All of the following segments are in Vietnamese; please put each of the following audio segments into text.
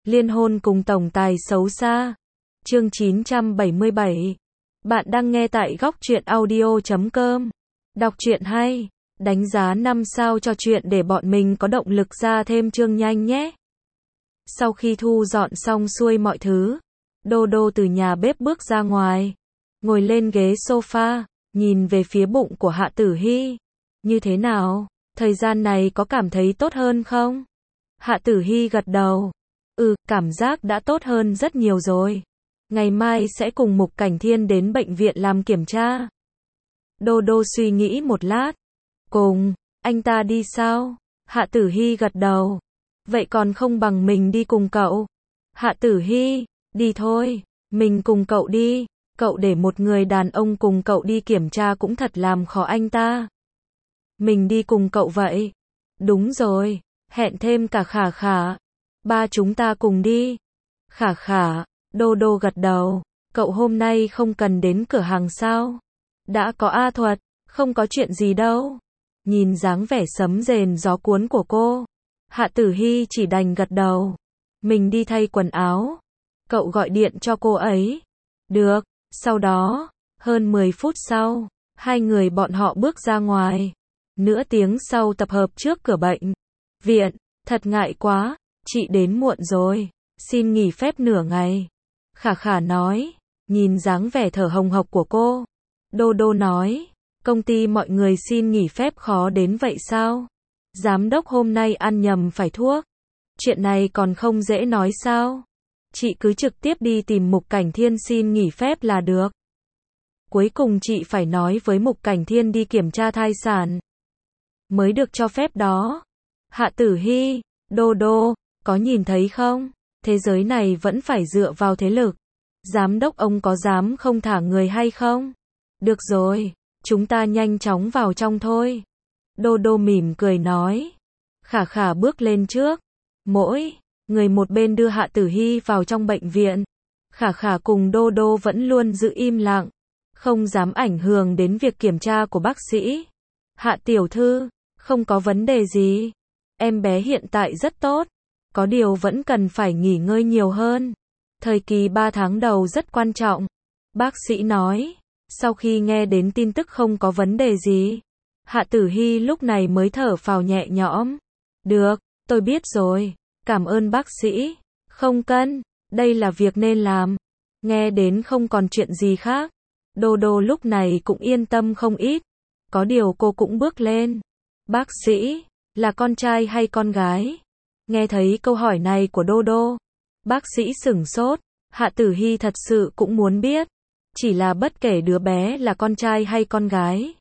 Liên hôn cùng tổng tài xấu xa. Chương 977. Bạn đang nghe tại góc truyện audio.com. Đọc truyện hay, đánh giá 5 sao cho truyện để bọn mình có động lực ra thêm chương nhanh nhé. Sau khi thu dọn xong xuôi mọi thứ, Đô Đô từ nhà bếp bước ra ngoài, ngồi lên ghế sofa, nhìn về phía bụng của Hạ Tử Hy. Như thế nào? Thời gian này có cảm thấy tốt hơn không? Hạ Tử Hy gật đầu. Cảm giác đã tốt hơn rất nhiều rồi. Ngày mai sẽ cùng Mục Cảnh Thiên đến bệnh viện làm kiểm tra. Đô Đô suy nghĩ một lát. Cùng, anh ta đi sao? Hạ Tử Hy gật đầu. Vậy còn không bằng mình đi cùng cậu. Hạ Tử Hy, đi thôi, mình cùng cậu đi. Cậu để một người đàn ông cùng cậu đi kiểm tra cũng thật làm khó anh ta. Mình đi cùng cậu vậy. Đúng rồi, hẹn thêm cả Khả Khả. Ba chúng ta cùng đi. Khả Khả, Đô Đô gật đầu. Cậu hôm nay không cần đến cửa hàng sao? Đã có A Thuật, không có chuyện gì đâu. Nhìn dáng vẻ sấm rền gió cuốn của cô, Hạ Tử Hy chỉ đành gật đầu. Mình đi thay quần áo. Cậu gọi điện cho cô ấy. Được. Sau đó, hơn 10 phút sau, hai người bọn họ bước ra ngoài. Nửa tiếng sau tập hợp trước cửa bệnh viện. Thật ngại quá, chị đến muộn rồi, xin nghỉ phép nửa ngày. Khả Khả nói, nhìn dáng vẻ thở hồng hộc của cô. Đô Đô nói, công ty mọi người xin nghỉ phép khó đến vậy sao? Giám đốc hôm nay ăn nhầm phải thuốc. Chuyện này còn không dễ nói sao? Chị cứ trực tiếp đi tìm Mục Cảnh Thiên xin nghỉ phép là được. Cuối cùng chị phải nói với Mục Cảnh Thiên đi kiểm tra thai sản mới được cho phép đó. Hạ Tử Hy, Đô Đô, có nhìn thấy không? Thế giới này vẫn phải dựa vào thế lực. Giám đốc ông có dám không thả người hay không? Được rồi, chúng ta nhanh chóng vào trong thôi. Đô Đô mỉm cười nói. Khả Khả bước lên trước. Mỗi người một bên đưa Hạ Tử Hy vào trong bệnh viện. Khả Khả cùng Đô Đô vẫn luôn giữ im lặng, không dám ảnh hưởng đến việc kiểm tra của bác sĩ. Hạ tiểu thư, không có vấn đề gì. Em bé hiện tại rất tốt. Có điều vẫn cần phải nghỉ ngơi nhiều hơn. Thời kỳ 3 tháng đầu rất quan trọng. Bác sĩ nói. Sau khi nghe đến tin tức không có vấn đề gì, Hạ Tử Hy lúc này mới thở phào nhẹ nhõm. Được, tôi biết rồi. Cảm ơn bác sĩ. Không cần, đây là việc nên làm. Nghe đến không còn chuyện gì khác, Đô Đô lúc này cũng yên tâm không ít. Có điều cô cũng bước lên. Bác sĩ, là con trai hay con gái? Nghe thấy câu hỏi này của Đô Đô, bác sĩ sửng sốt. Hạ Tử Hy thật sự cũng muốn biết. Chỉ là bất kể đứa bé là con trai hay con gái,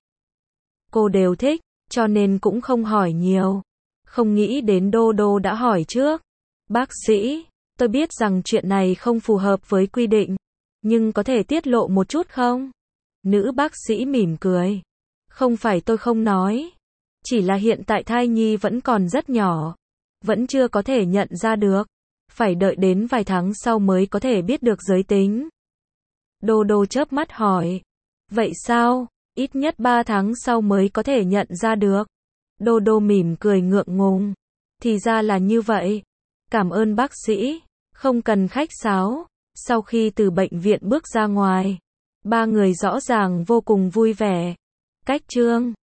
cô đều thích, cho nên cũng không hỏi nhiều. Không nghĩ đến Đô Đô đã hỏi trước. Bác sĩ, tôi biết rằng chuyện này không phù hợp với quy định, nhưng có thể tiết lộ một chút không? Nữ bác sĩ mỉm cười. Không phải tôi không nói. Chỉ là hiện tại thai nhi vẫn còn rất nhỏ. Vẫn chưa có thể nhận ra được. Phải đợi đến vài tháng sau mới có thể biết được giới tính. Đô Đô chớp mắt hỏi. Vậy sao? Ít nhất 3 tháng sau mới có thể nhận ra được. Đô Đô mỉm cười ngượng ngùng. Thì ra là như vậy. Cảm ơn bác sĩ. Không cần khách sáo. Sau khi từ bệnh viện bước ra ngoài, ba người rõ ràng vô cùng vui vẻ. Cách chương